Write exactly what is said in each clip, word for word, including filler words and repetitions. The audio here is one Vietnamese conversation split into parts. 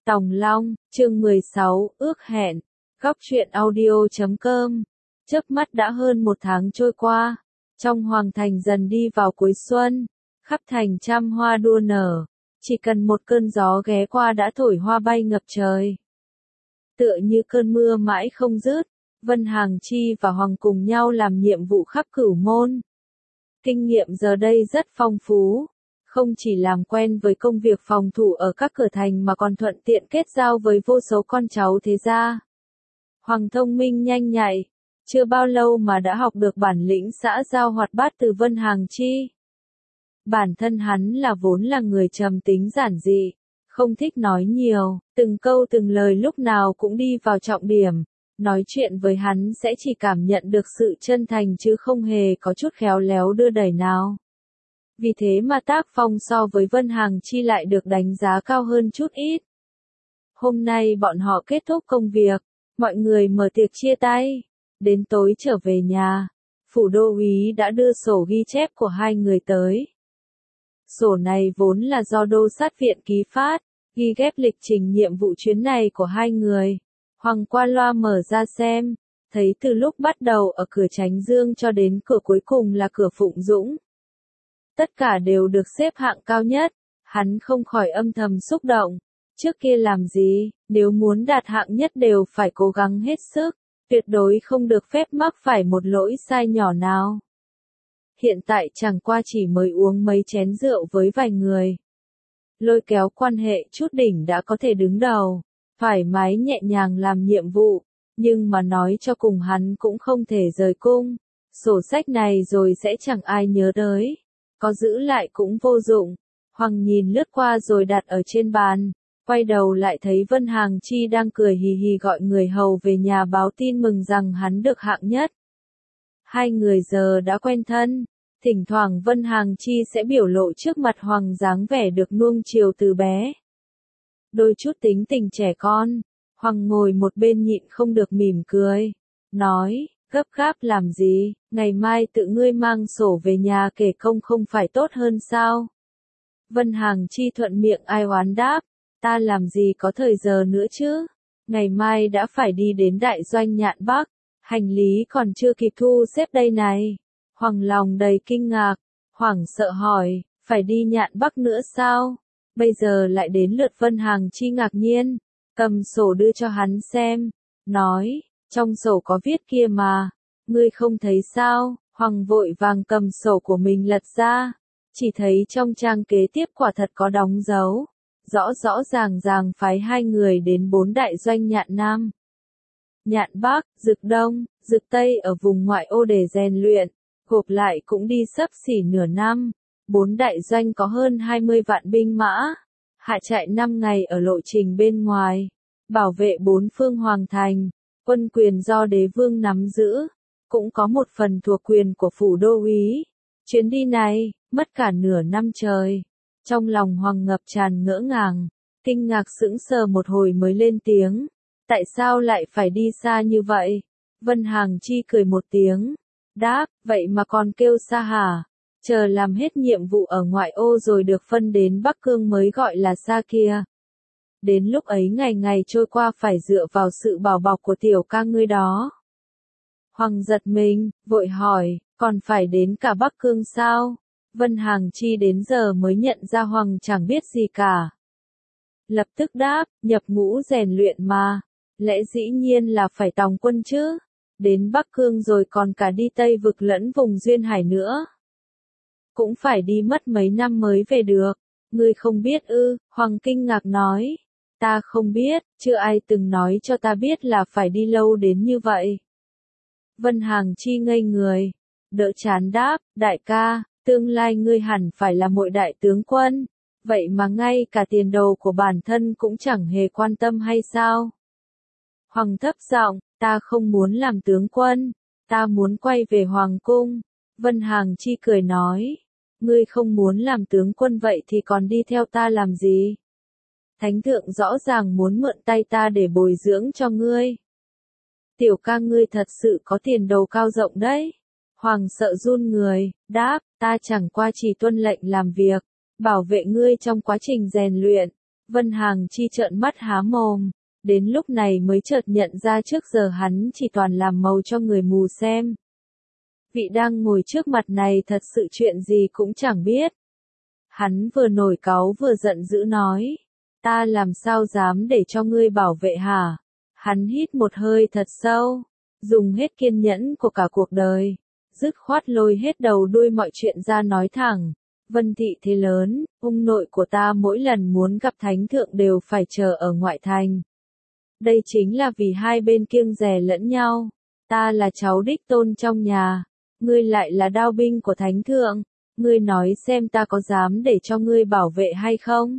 Tòng Long, chương mười sáu, ước hẹn. Góc truyện audio chấm com. Chớp mắt đã hơn một tháng trôi qua. Trong hoàng thành dần đi vào cuối xuân. Khắp thành trăm hoa đua nở. Chỉ cần một cơn gió ghé qua đã thổi hoa bay ngập trời. Tựa như cơn mưa mãi không dứt. Vân Hàng Chi và Hoàng cùng nhau làm nhiệm vụ khắp cửu môn. Kinh nghiệm giờ đây rất phong phú. Không chỉ làm quen với công việc phòng thủ ở các cửa thành mà còn thuận tiện kết giao với vô số con cháu thế gia. Hoàng thông minh nhanh nhạy, chưa bao lâu mà đã học được bản lĩnh xã giao hoạt bát từ Vân Hàng Chi. Bản thân hắn là vốn là người trầm tính giản dị, không thích nói nhiều, từng câu từng lời lúc nào cũng đi vào trọng điểm. Nói chuyện với hắn sẽ chỉ cảm nhận được sự chân thành chứ không hề có chút khéo léo đưa đẩy nào. Vì thế mà tác phong so với Vân Hàng Chi lại được đánh giá cao hơn chút ít. Hôm nay bọn họ kết thúc công việc, mọi người mở tiệc chia tay. Đến tối trở về nhà, phủ đô úy đã đưa sổ ghi chép của hai người tới. Sổ này vốn là do đô sát viện ký phát, ghi ghép lịch trình nhiệm vụ chuyến này của hai người. Hoàng qua loa mở ra xem, thấy từ lúc bắt đầu ở cửa Chánh Dương cho đến cửa cuối cùng là cửa Phụng Dũng. Tất cả đều được xếp hạng cao nhất, hắn không khỏi âm thầm xúc động. Trước kia làm gì, nếu muốn đạt hạng nhất đều phải cố gắng hết sức, tuyệt đối không được phép mắc phải một lỗi sai nhỏ nào. Hiện tại chẳng qua chỉ mới uống mấy chén rượu với vài người. Lôi kéo quan hệ chút đỉnh đã có thể đứng đầu, thoải mái nhẹ nhàng làm nhiệm vụ, nhưng mà nói cho cùng hắn cũng không thể rời cung. Sổ sách này rồi sẽ chẳng ai nhớ tới. Có giữ lại cũng vô dụng. Hoàng nhìn lướt qua rồi đặt ở trên bàn, quay đầu lại thấy Vân Hàng Chi đang cười hì hì gọi người hầu về nhà báo tin mừng rằng hắn được hạng nhất. Hai người giờ đã quen thân, thỉnh thoảng Vân Hàng Chi sẽ biểu lộ trước mặt Hoàng dáng vẻ được nuông chiều từ bé. Đôi chút tính tình trẻ con, Hoàng ngồi một bên nhịn không được mỉm cười, nói, gấp gáp làm gì, ngày mai tự ngươi mang sổ về nhà kể công không phải tốt hơn sao? Vân Hàng Chi thuận miệng ai oán đáp, ta làm gì có thời giờ nữa chứ, ngày mai đã phải đi đến đại doanh Nhạn Bắc, hành lý còn chưa kịp thu xếp đây này. Hoàng lòng đầy kinh ngạc, hoảng sợ hỏi, phải đi Nhạn Bắc nữa sao? Bây giờ lại đến lượt Vân Hàng Chi ngạc nhiên, cầm sổ đưa cho hắn xem, nói, trong sổ có viết kia mà, ngươi không thấy sao? Hoàng vội vàng cầm sổ của mình lật ra, chỉ thấy trong trang kế tiếp quả thật có đóng dấu, rõ rõ ràng ràng phái hai người đến bốn đại doanh Nhạn Nam, Nhạn Bắc, Dực Đông, Dực Tây ở vùng ngoại ô để rèn luyện, gộp lại cũng đi xấp xỉ nửa năm. Bốn đại doanh có hơn hai mươi vạn binh mã, hạ trại năm ngày ở lộ trình bên ngoài, bảo vệ bốn phương hoàng thành, quân quyền do đế vương nắm giữ, cũng có một phần thuộc quyền của phủ đô úy. Chuyến đi này, mất cả nửa năm trời. Trong lòng Hoàng ngập tràn ngỡ ngàng, kinh ngạc sững sờ một hồi mới lên tiếng. Tại sao lại phải đi xa như vậy? Vân Hàng Chi cười một tiếng, đáp, vậy mà còn kêu xa hả? Chờ làm hết nhiệm vụ ở ngoại ô rồi được phân đến Bắc Cương mới gọi là xa kia. Đến lúc ấy ngày ngày trôi qua phải dựa vào sự bảo bọc của tiểu ca ngươi đó. Hoàng giật mình, vội hỏi, còn phải đến cả Bắc Cương sao? Vân Hàng Chi đến giờ mới nhận ra Hoàng chẳng biết gì cả. Lập tức đáp, nhập ngũ rèn luyện mà, lẽ dĩ nhiên là phải tòng quân chứ. Đến Bắc Cương rồi còn cả đi Tây Vực lẫn vùng Duyên Hải nữa. Cũng phải đi mất mấy năm mới về được. Ngươi không biết ư? Hoàng kinh ngạc nói. Ta không biết, chưa ai từng nói cho ta biết là phải đi lâu đến như vậy. Vân Hàng Chi ngây người, đỡ chán đáp, đại ca, tương lai ngươi hẳn phải là một đại tướng quân, vậy mà ngay cả tiền đồ của bản thân cũng chẳng hề quan tâm hay sao? Hoàng thấp giọng, ta không muốn làm tướng quân, ta muốn quay về hoàng cung. Vân Hàng Chi cười nói, ngươi không muốn làm tướng quân vậy thì còn đi theo ta làm gì? Thánh thượng rõ ràng muốn mượn tay ta để bồi dưỡng cho ngươi. Tiểu ca ngươi thật sự có tiền đồ cao rộng đấy. Hoàng sợ run người, đáp, ta chẳng qua chỉ tuân lệnh làm việc, bảo vệ ngươi trong quá trình rèn luyện. Vân Hàng Chi trợn mắt há mồm, đến lúc này mới chợt nhận ra trước giờ hắn chỉ toàn làm màu cho người mù xem. Vị đang ngồi trước mặt này thật sự chuyện gì cũng chẳng biết. Hắn vừa nổi cáu vừa giận dữ nói, ta làm sao dám để cho ngươi bảo vệ hả? Hắn hít một hơi thật sâu, dùng hết kiên nhẫn của cả cuộc đời, dứt khoát lôi hết đầu đuôi mọi chuyện ra nói thẳng. Vân thị thế lớn, ông nội của ta mỗi lần muốn gặp thánh thượng đều phải chờ ở ngoại thành. Đây chính là vì hai bên kiêng dè lẫn nhau. Ta là cháu đích tôn trong nhà, ngươi lại là đao binh của thánh thượng, ngươi nói xem ta có dám để cho ngươi bảo vệ hay không?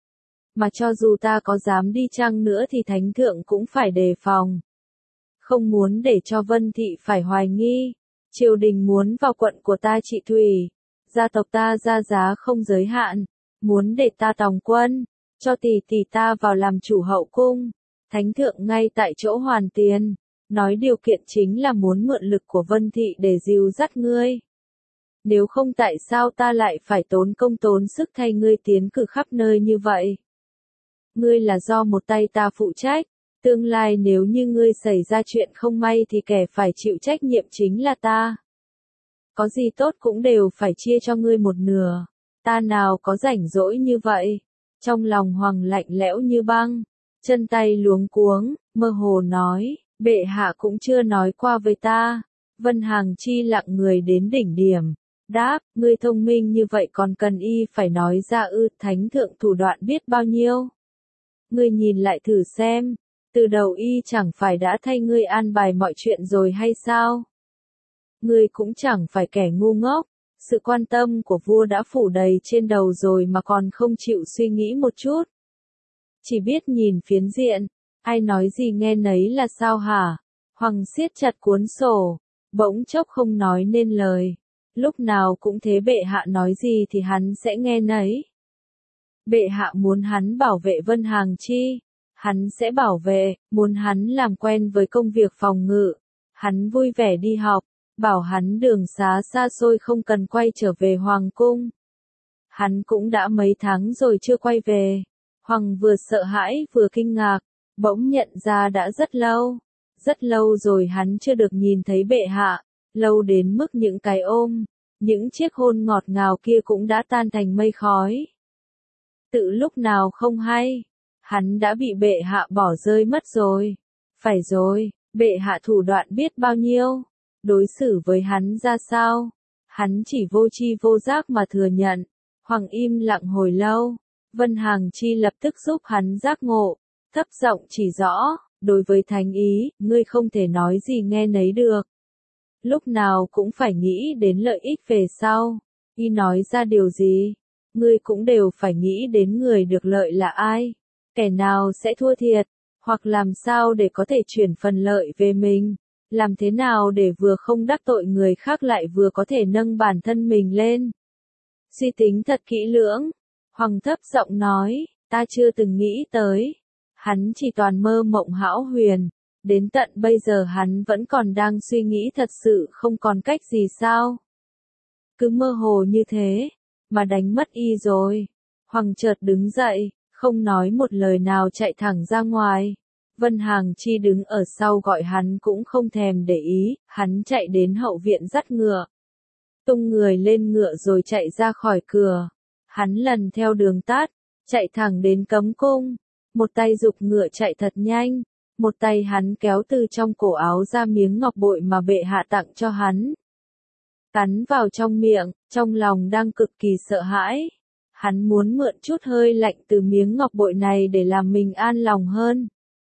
Mà cho dù ta có dám đi chăng nữa thì thánh thượng cũng phải đề phòng. Không muốn để cho Vân thị phải hoài nghi, triều đình muốn vào quận của ta trị thủy, gia tộc ta ra giá không giới hạn, muốn để ta tòng quân, cho tỷ tỷ ta vào làm chủ hậu cung, thánh thượng ngay tại chỗ hoàn tiền, nói điều kiện chính là muốn mượn lực của Vân thị để dìu dắt ngươi. Nếu không tại sao ta lại phải tốn công tốn sức thay ngươi tiến cử khắp nơi như vậy? Ngươi là do một tay ta phụ trách, tương lai nếu như ngươi xảy ra chuyện không may thì kẻ phải chịu trách nhiệm chính là ta. Có gì tốt cũng đều phải chia cho ngươi một nửa, ta nào có rảnh rỗi như vậy. Trong lòng Hoàng lạnh lẽo như băng, chân tay luống cuống, mơ hồ nói, bệ hạ cũng chưa nói qua với ta. Vân Hàng Chi lặng người đến đỉnh điểm, đáp, ngươi thông minh như vậy còn cần y phải nói ra ư? Thánh thượng thủ đoạn biết bao nhiêu. Ngươi nhìn lại thử xem, từ đầu y chẳng phải đã thay ngươi an bài mọi chuyện rồi hay sao? Ngươi cũng chẳng phải kẻ ngu ngốc, sự quan tâm của vua đã phủ đầy trên đầu rồi mà còn không chịu suy nghĩ một chút. Chỉ biết nhìn phiến diện, ai nói gì nghe nấy là sao hả? Hoàng siết chặt cuốn sổ, bỗng chốc không nói nên lời. Lúc nào cũng thế, bệ hạ nói gì thì hắn sẽ nghe nấy. Bệ hạ muốn hắn bảo vệ Vân Hàng Chi, hắn sẽ bảo vệ, muốn hắn làm quen với công việc phòng ngự, hắn vui vẻ đi học, bảo hắn đường xá xa xôi không cần quay trở về hoàng cung. Hắn cũng đã mấy tháng rồi chưa quay về. Hoàng vừa sợ hãi vừa kinh ngạc, bỗng nhận ra đã rất lâu, rất lâu rồi hắn chưa được nhìn thấy bệ hạ, lâu đến mức những cái ôm, những chiếc hôn ngọt ngào kia cũng đã tan thành mây khói. Tự lúc nào không hay, hắn đã bị bệ hạ bỏ rơi mất rồi. Phải rồi, bệ hạ thủ đoạn biết bao nhiêu, đối xử với hắn ra sao, hắn chỉ vô tri vô giác mà thừa nhận. Hoàng im lặng hồi lâu, Vân Hàng Chi lập tức giúp hắn giác ngộ, thấp giọng chỉ rõ, đối với thánh ý, ngươi không thể nói gì nghe nấy được. Lúc nào cũng phải nghĩ đến lợi ích về sau, y nói ra điều gì, ngươi cũng đều phải nghĩ đến người được lợi là ai, kẻ nào sẽ thua thiệt, hoặc làm sao để có thể chuyển phần lợi về mình, làm thế nào để vừa không đắc tội người khác lại vừa có thể nâng bản thân mình lên. Suy tính thật kỹ lưỡng, Hoàng thấp giọng nói, ta chưa từng nghĩ tới. Hắn chỉ toàn mơ mộng hão huyền, đến tận bây giờ hắn vẫn còn đang suy nghĩ, thật sự không còn cách gì sao? Cứ mơ hồ như thế, mà đánh mất y rồi. Hoàng chợt đứng dậy, không nói một lời nào chạy thẳng ra ngoài. Vân Hàng Chi đứng ở sau gọi hắn cũng không thèm để ý, hắn chạy đến hậu viện dắt ngựa. Tung người lên ngựa rồi chạy ra khỏi cửa. Hắn lần theo đường tắt, chạy thẳng đến cấm cung. Một tay giục ngựa chạy thật nhanh, một tay hắn kéo từ trong cổ áo ra miếng ngọc bội mà bệ hạ tặng cho hắn. Cắn vào trong miệng, trong lòng đang cực kỳ sợ hãi. Hắn muốn mượn chút hơi lạnh từ miếng ngọc bội này để làm mình an lòng hơn.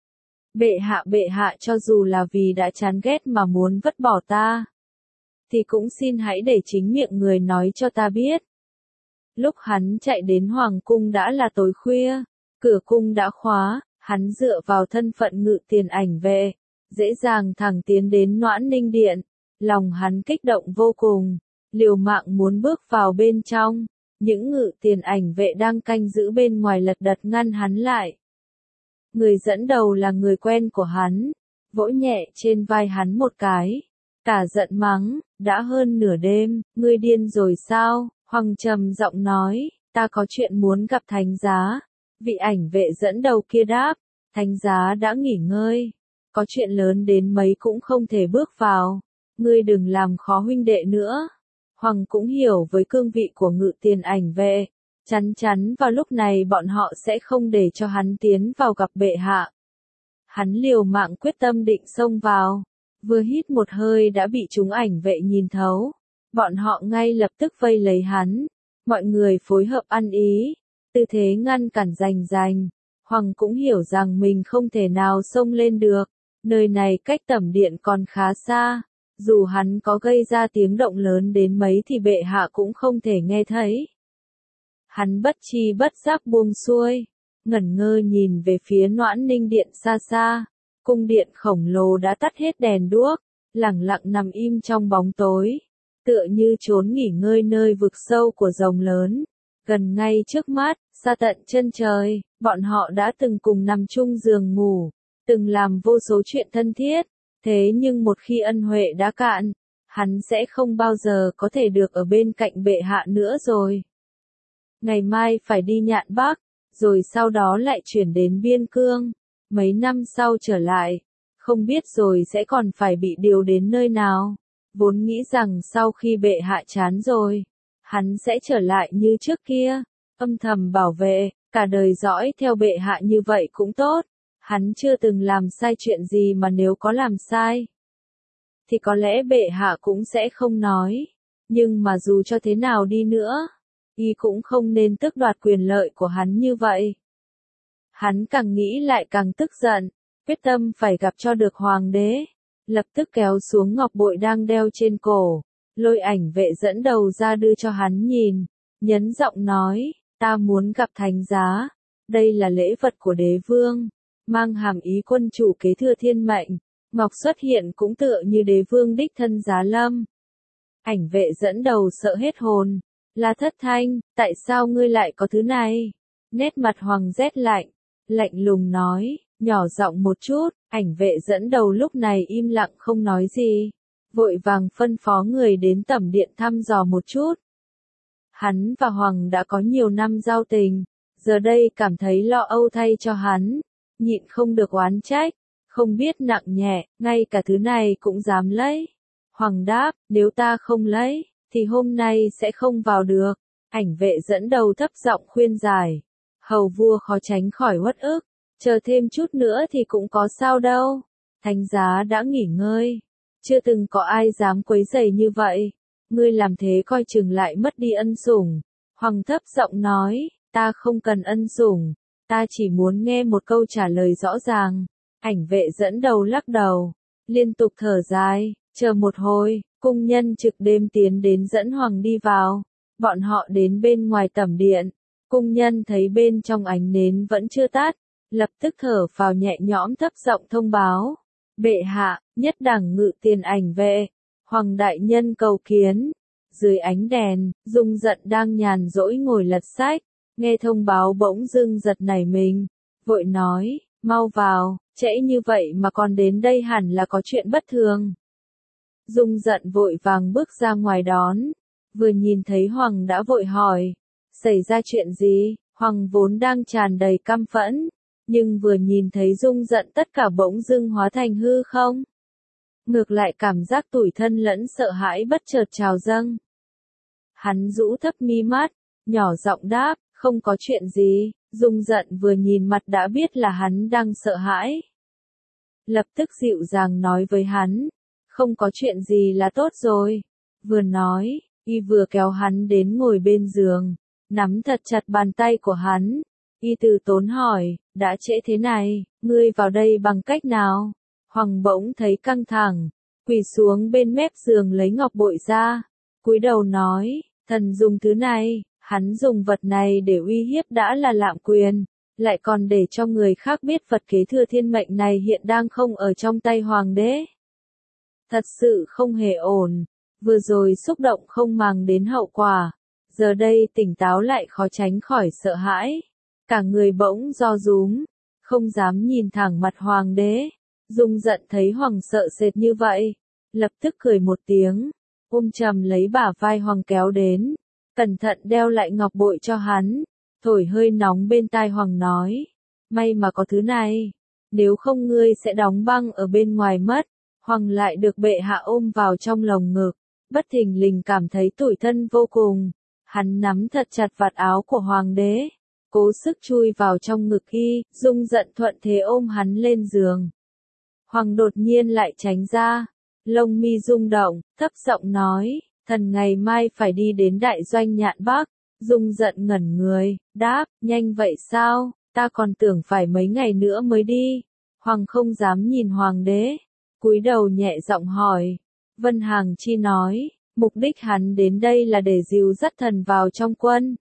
Bệ hạ bệ hạ, cho dù là vì đã chán ghét mà muốn vứt bỏ ta, thì cũng xin hãy để chính miệng người nói cho ta biết. Lúc hắn chạy đến hoàng cung đã là tối khuya, cửa cung đã khóa, hắn dựa vào thân phận ngự tiền ảnh vệ, dễ dàng thẳng tiến đến Noãn Ninh Điện, lòng hắn kích động vô cùng, liều mạng muốn bước vào bên trong, những ngự tiền ảnh vệ đang canh giữ bên ngoài lật đật ngăn hắn lại. Người dẫn đầu là người quen của hắn, vỗ nhẹ trên vai hắn một cái, cả giận mắng, đã hơn nửa đêm, ngươi điên rồi sao? Hoàng trầm giọng nói, ta có chuyện muốn gặp thánh giá. Vị ảnh vệ dẫn đầu kia đáp, thánh giá đã nghỉ ngơi. Có chuyện lớn đến mấy cũng không thể bước vào. Ngươi đừng làm khó huynh đệ nữa. Hoàng cũng hiểu với cương vị của ngự tiền ảnh vệ. Chắn chắn vào lúc này bọn họ sẽ không để cho hắn tiến vào gặp bệ hạ. Hắn liều mạng quyết tâm định xông vào. Vừa hít một hơi đã bị chúng ảnh vệ nhìn thấu. Bọn họ ngay lập tức vây lấy hắn. Mọi người phối hợp ăn ý. Tư thế ngăn cản rành rành. Hoàng cũng hiểu rằng mình không thể nào xông lên được. Nơi này cách tẩm điện còn khá xa. Dù hắn có gây ra tiếng động lớn đến mấy thì bệ hạ cũng không thể nghe thấy. Hắn bất chi bất giác buông xuôi. Ngẩn ngơ nhìn về phía Noãn Ninh điện xa xa. Cung điện khổng lồ đã tắt hết đèn đuốc. Lẳng lặng nằm im trong bóng tối. Tựa như trốn nghỉ ngơi nơi vực sâu của rồng lớn. Gần ngay trước mắt, xa tận chân trời, bọn họ đã từng cùng nằm chung giường ngủ, từng làm vô số chuyện thân thiết, thế nhưng một khi ân huệ đã cạn, hắn sẽ không bao giờ có thể được ở bên cạnh bệ hạ nữa rồi. Ngày mai phải đi Nhạn Bắc, rồi sau đó lại chuyển đến Biên Cương, mấy năm sau trở lại, không biết rồi sẽ còn phải bị điều đến nơi nào, vốn nghĩ rằng sau khi bệ hạ chán rồi, hắn sẽ trở lại như trước kia, âm thầm bảo vệ, cả đời dõi theo bệ hạ như vậy cũng tốt. Hắn chưa từng làm sai chuyện gì mà nếu có làm sai, thì có lẽ bệ hạ cũng sẽ không nói. Nhưng mà dù cho thế nào đi nữa, y cũng không nên tước đoạt quyền lợi của hắn như vậy. Hắn càng nghĩ lại càng tức giận, quyết tâm phải gặp cho được hoàng đế. Lập tức kéo xuống ngọc bội đang đeo trên cổ, lôi ảnh vệ dẫn đầu ra đưa cho hắn nhìn, nhấn giọng nói, ta muốn gặp thánh giá, đây là lễ vật của đế vương, mang hàm ý quân chủ kế thừa thiên mệnh, ngọc xuất hiện cũng tựa như đế vương đích thân giá lâm. Ảnh vệ dẫn đầu sợ hết hồn, là Thất Thanh, tại sao ngươi lại có thứ này? Nét mặt Hoàng rét lạnh, lạnh lùng nói, nhỏ giọng một chút, ảnh vệ dẫn đầu lúc này im lặng không nói gì, vội vàng phân phó người đến tẩm điện thăm dò một chút. Hắn và Hoàng đã có nhiều năm giao tình, giờ đây cảm thấy lo âu thay cho hắn, nhịn không được oán trách, không biết nặng nhẹ, ngay cả thứ này cũng dám lấy. Hoàng đáp, nếu ta không lấy, thì hôm nay sẽ không vào được. Ảnh vệ dẫn đầu thấp giọng khuyên giải, hầu vua khó tránh khỏi uất ức, chờ thêm chút nữa thì cũng có sao đâu. Thánh giá đã nghỉ ngơi, chưa từng có ai dám quấy rầy như vậy. Ngươi làm thế coi chừng lại mất đi ân sủng. Hoàng thấp giọng nói, ta không cần ân sủng, ta chỉ muốn nghe một câu trả lời rõ ràng. Ảnh vệ dẫn đầu lắc đầu, liên tục thở dài, chờ một hồi, cung nhân trực đêm tiến đến dẫn Hoàng đi vào. Bọn họ đến bên ngoài tẩm điện, cung nhân thấy bên trong ánh nến vẫn chưa tắt, lập tức thở phào nhẹ nhõm thấp giọng thông báo. Bệ hạ, nhất đẳng ngự tiền ảnh vệ, Hoàng đại nhân cầu kiến. Dưới ánh đèn, Dung Giận đang nhàn rỗi ngồi lật sách, nghe thông báo bỗng dưng giật nảy mình, vội nói, mau vào, trễ như vậy mà còn đến đây hẳn là có chuyện bất thường. Dung Giận vội vàng bước ra ngoài đón, vừa nhìn thấy Hoàng đã vội hỏi, xảy ra chuyện gì? Hoàng vốn đang tràn đầy căm phẫn, nhưng vừa nhìn thấy Dung Giận tất cả bỗng dưng hóa thành hư không. Ngược lại cảm giác tủi thân lẫn sợ hãi bất chợt trào dâng. Hắn rũ thấp mi mắt, nhỏ giọng đáp, không có chuyện gì. Dung Giận vừa nhìn mặt đã biết là hắn đang sợ hãi. Lập tức dịu dàng nói với hắn, không có chuyện gì là tốt rồi. Vừa nói, y vừa kéo hắn đến ngồi bên giường, nắm thật chặt bàn tay của hắn. Y từ tốn hỏi, đã trễ thế này, ngươi vào đây bằng cách nào? Hoàng bỗng thấy căng thẳng, quỳ xuống bên mép giường lấy ngọc bội ra, cúi đầu nói, thần dùng thứ này, hắn dùng vật này để uy hiếp đã là lạm quyền, lại còn để cho người khác biết vật kế thừa thiên mệnh này hiện đang không ở trong tay hoàng đế. Thật sự không hề ổn, vừa rồi xúc động không màng đến hậu quả, giờ đây tỉnh táo lại khó tránh khỏi sợ hãi, cả người bỗng do rúm, không dám nhìn thẳng mặt hoàng đế. Dung Giận thấy Hoàng sợ sệt như vậy, lập tức cười một tiếng, ôm chầm lấy bả vai Hoàng kéo đến, cẩn thận đeo lại ngọc bội cho hắn, thổi hơi nóng bên tai Hoàng nói, may mà có thứ này, nếu không ngươi sẽ đóng băng ở bên ngoài mất. Hoàng lại được bệ hạ ôm vào trong lồng ngực, bất thình lình cảm thấy tủi thân vô cùng. Hắn nắm thật chặt vạt áo của hoàng đế, cố sức chui vào trong ngực y, Dung giận thuận thế ôm hắn lên giường. Hoàng đột nhiên lại tránh ra, lông mi rung động, thấp giọng nói, thần ngày mai phải đi đến đại doanh Nhạn Bắc. Dung giận ngẩn người, đáp, nhanh vậy sao, ta còn tưởng phải mấy ngày nữa mới đi. Hoàng không dám nhìn hoàng đế, cúi đầu nhẹ giọng hỏi. Vân Hằng Chi nói, mục đích hắn đến đây là để dìu dắt thần vào trong quân.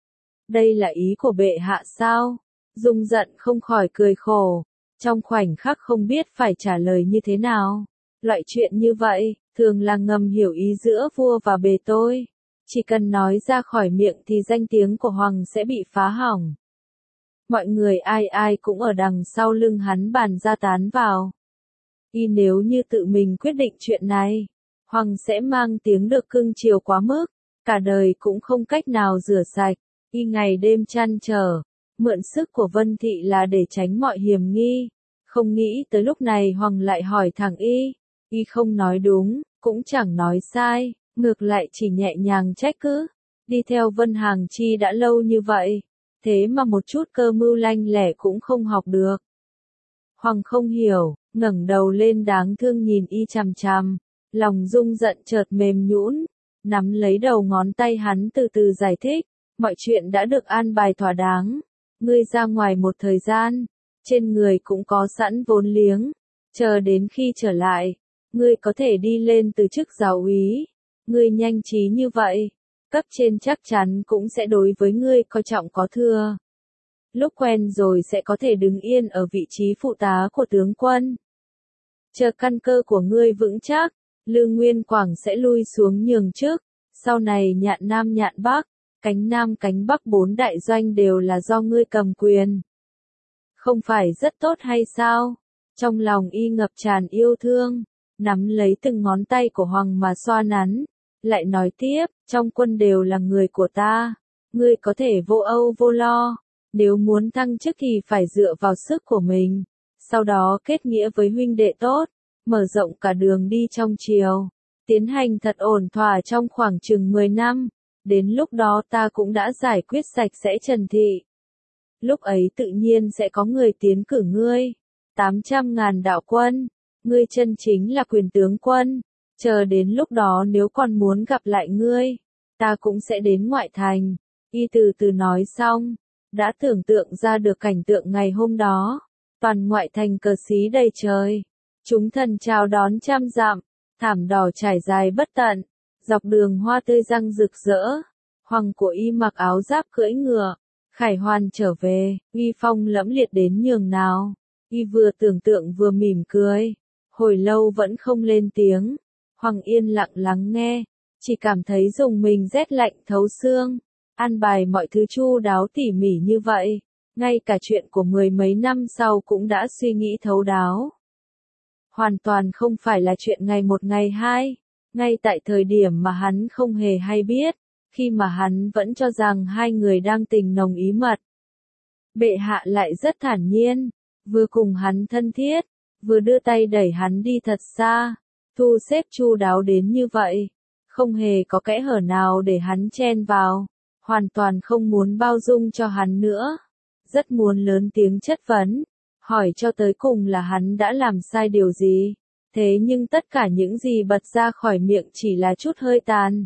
Đây là ý của bệ hạ sao? Dung giận không khỏi cười khổ, trong khoảnh khắc không biết phải trả lời như thế nào. Loại chuyện như vậy, thường là ngầm hiểu ý giữa vua và bề tôi. Chỉ cần nói ra khỏi miệng thì danh tiếng của Hoàng sẽ bị phá hỏng. Mọi người ai ai cũng ở đằng sau lưng hắn bàn ra tán vào. Y nếu như tự mình quyết định chuyện này, Hoàng sẽ mang tiếng được cưng chiều quá mức, cả đời cũng không cách nào rửa sạch. Y ngày đêm chăn trở, mượn sức của Vân Thị là để tránh mọi hiểm nghi. Không nghĩ tới lúc này Hoàng lại hỏi thẳng Y. Y không nói đúng, cũng chẳng nói sai, ngược lại chỉ nhẹ nhàng trách cứ. Đi theo Vân Hằng Chi đã lâu như vậy, thế mà một chút cơ mưu lanh lẻ cũng không học được. Hoàng không hiểu, ngẩng đầu lên đáng thương nhìn Y chằm chằm, lòng Dung giận chợt mềm nhũn, nắm lấy đầu ngón tay hắn từ từ giải thích, mọi chuyện đã được an bài thỏa đáng, ngươi ra ngoài một thời gian, trên người cũng có sẵn vốn liếng, chờ đến khi trở lại, ngươi có thể đi lên từ chức giáo úy, ngươi nhanh trí như vậy, cấp trên chắc chắn cũng sẽ đối với ngươi coi trọng có thừa. Lúc quen rồi sẽ có thể đứng yên ở vị trí phụ tá của tướng quân. Chờ căn cơ của ngươi vững chắc, Lương Nguyên Quảng sẽ lui xuống nhường chức, sau này Nhạn Nam Nhạn Bắc, cánh Nam cánh Bắc bốn đại doanh đều là do ngươi cầm quyền. Không phải rất tốt hay sao? Trong lòng Y ngập tràn yêu thương, nắm lấy từng ngón tay của Hoàng mà xoa nắn, lại nói tiếp, trong quân đều là người của ta, ngươi có thể vô âu vô lo, nếu muốn thăng chức thì phải dựa vào sức của mình, sau đó kết nghĩa với huynh đệ tốt, mở rộng cả đường đi trong triều, tiến hành thật ổn thỏa trong khoảng chừng mười năm, đến lúc đó ta cũng đã giải quyết sạch sẽ Trần Thị. Lúc ấy tự nhiên sẽ có người tiến cử ngươi, tám trăm ngàn đạo quân, ngươi chân chính là quyền tướng quân, chờ đến lúc đó nếu còn muốn gặp lại ngươi, ta cũng sẽ đến ngoại thành. Y từ từ nói xong, đã tưởng tượng ra được cảnh tượng ngày hôm đó, toàn ngoại thành cờ xí đầy trời, chúng thần chào đón trăm dặm, thảm đỏ trải dài bất tận, dọc đường hoa tươi răng rực rỡ, Hoàng của Y mặc áo giáp cưỡi ngựa, khải hoàn trở về, uy phong lẫm liệt đến nhường nào. Y vừa tưởng tượng vừa mỉm cười, hồi lâu vẫn không lên tiếng. Hoàng yên lặng lắng nghe, chỉ cảm thấy dùng mình rét lạnh thấu xương. An bài mọi thứ chu đáo tỉ mỉ như vậy, ngay cả chuyện của mười mấy năm sau cũng đã suy nghĩ thấu đáo. Hoàn toàn không phải là chuyện ngày một ngày hai, ngay tại thời điểm mà hắn không hề hay biết, khi mà hắn vẫn cho rằng hai người đang tình nồng ý mật. Bệ hạ lại rất thản nhiên, vừa cùng hắn thân thiết, vừa đưa tay đẩy hắn đi thật xa, thu xếp chu đáo đến như vậy, không hề có kẽ hở nào để hắn chen vào, hoàn toàn không muốn bao dung cho hắn nữa, rất muốn lớn tiếng chất vấn, hỏi cho tới cùng là hắn đã làm sai điều gì, thế nhưng tất cả những gì bật ra khỏi miệng chỉ là chút hơi tàn.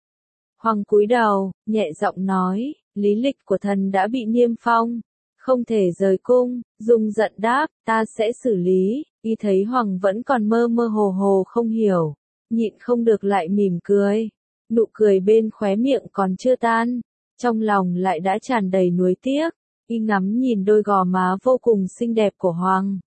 Hoàng cúi đầu, nhẹ giọng nói, lý lịch của thần đã bị niêm phong, không thể rời cung. Dung giận đáp, ta sẽ xử lý. Y thấy Hoàng vẫn còn mơ mơ hồ hồ không hiểu, nhịn không được lại mỉm cười, nụ cười bên khóe miệng còn chưa tan, trong lòng lại đã tràn đầy nuối tiếc. Y ngắm nhìn đôi gò má vô cùng xinh đẹp của Hoàng,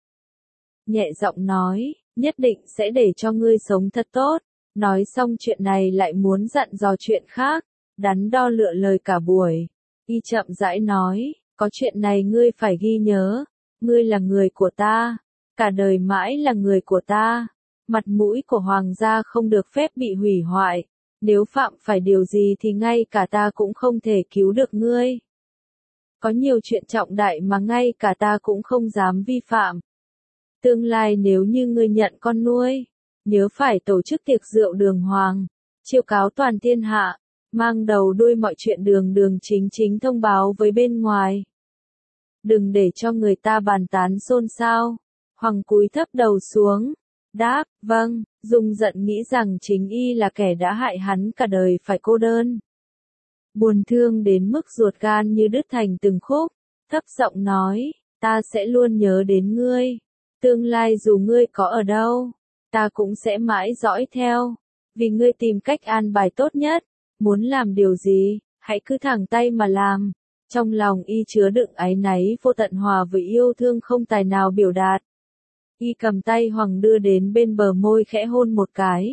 nhẹ giọng nói, nhất định sẽ để cho ngươi sống thật tốt. Nói xong chuyện này lại muốn dặn dò chuyện khác, đắn đo lựa lời cả buổi. Y chậm rãi nói, có chuyện này ngươi phải ghi nhớ, ngươi là người của ta, cả đời mãi là người của ta, mặt mũi của hoàng gia không được phép bị hủy hoại, nếu phạm phải điều gì thì ngay cả ta cũng không thể cứu được ngươi. Có nhiều chuyện trọng đại mà ngay cả ta cũng không dám vi phạm. Tương lai nếu như ngươi nhận con nuôi, nhớ phải tổ chức tiệc rượu đường hoàng, chiêu cáo toàn thiên hạ, mang đầu đuôi mọi chuyện đường đường chính chính thông báo với bên ngoài. Đừng để cho người ta bàn tán xôn xao. Hoàng cúi thấp đầu xuống, đáp, vâng. Dung giận nghĩ rằng chính y là kẻ đã hại hắn cả đời phải cô đơn. Buồn thương đến mức ruột gan như đứt thành từng khúc, thấp giọng nói, ta sẽ luôn nhớ đến ngươi. Tương lai dù ngươi có ở đâu, ta cũng sẽ mãi dõi theo. Vì ngươi tìm cách an bài tốt nhất, muốn làm điều gì, hãy cứ thẳng tay mà làm. Trong lòng y chứa đựng áy náy vô tận hòa với yêu thương không tài nào biểu đạt. Y cầm tay Hoàng đưa đến bên bờ môi khẽ hôn một cái.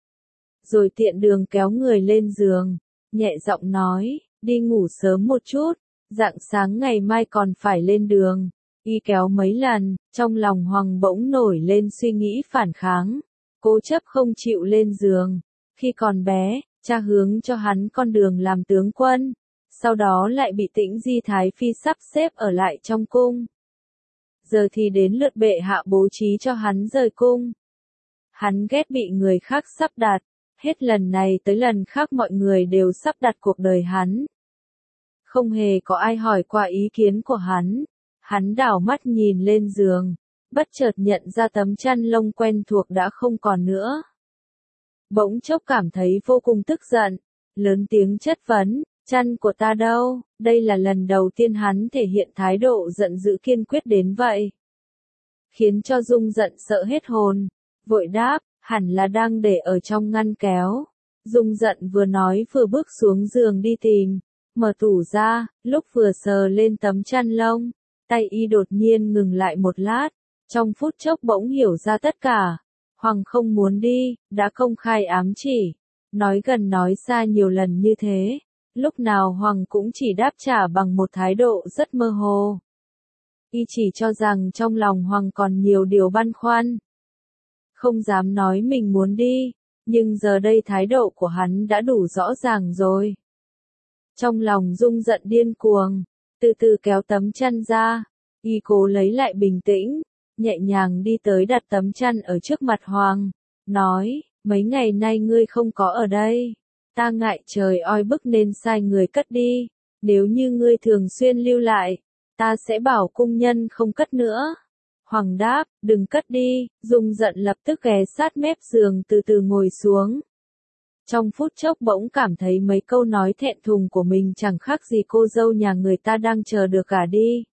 Rồi tiện đường kéo người lên giường, nhẹ giọng nói, đi ngủ sớm một chút, rạng sáng ngày mai còn phải lên đường. Y kéo mấy lần, trong lòng Hoàng bỗng nổi lên suy nghĩ phản kháng, cố chấp không chịu lên giường. Khi còn bé, cha hướng cho hắn con đường làm tướng quân, sau đó lại bị Tĩnh Di Thái Phi sắp xếp ở lại trong cung. Giờ thì đến lượt bệ hạ bố trí cho hắn rời cung. Hắn ghét bị người khác sắp đặt, hết lần này tới lần khác mọi người đều sắp đặt cuộc đời hắn. Không hề có ai hỏi qua ý kiến của hắn. Hắn đảo mắt nhìn lên giường, bất chợt nhận ra tấm chăn lông quen thuộc đã không còn nữa. Bỗng chốc cảm thấy vô cùng tức giận, lớn tiếng chất vấn, chăn của ta đâu? Đây là lần đầu tiên hắn thể hiện thái độ giận dữ kiên quyết đến vậy. Khiến cho Dung giận sợ hết hồn, vội đáp, hẳn là đang để ở trong ngăn kéo. Dung giận vừa nói vừa bước xuống giường đi tìm, mở tủ ra, lúc vừa sờ lên tấm chăn lông, tay y đột nhiên ngừng lại một lát, trong phút chốc bỗng hiểu ra tất cả. Hoàng không muốn đi, đã công khai ám chỉ, nói gần nói xa nhiều lần như thế, lúc nào Hoàng cũng chỉ đáp trả bằng một thái độ rất mơ hồ. Y chỉ cho rằng trong lòng Hoàng còn nhiều điều băn khoăn, không dám nói mình muốn đi, nhưng giờ đây thái độ của hắn đã đủ rõ ràng rồi. Trong lòng Dung giận điên cuồng, từ từ kéo tấm chăn ra, y cố lấy lại bình tĩnh, nhẹ nhàng đi tới đặt tấm chăn ở trước mặt Hoàng, nói, mấy ngày nay ngươi không có ở đây, ta ngại trời oi bức nên sai người cất đi, nếu như ngươi thường xuyên lưu lại, ta sẽ bảo cung nhân không cất nữa. Hoàng đáp, đừng cất đi. Dung giận lập tức ghé sát mép giường từ từ ngồi xuống. Trong phút chốc bỗng cảm thấy mấy câu nói thẹn thùng của mình chẳng khác gì cô dâu nhà người ta đang chờ được cả đi.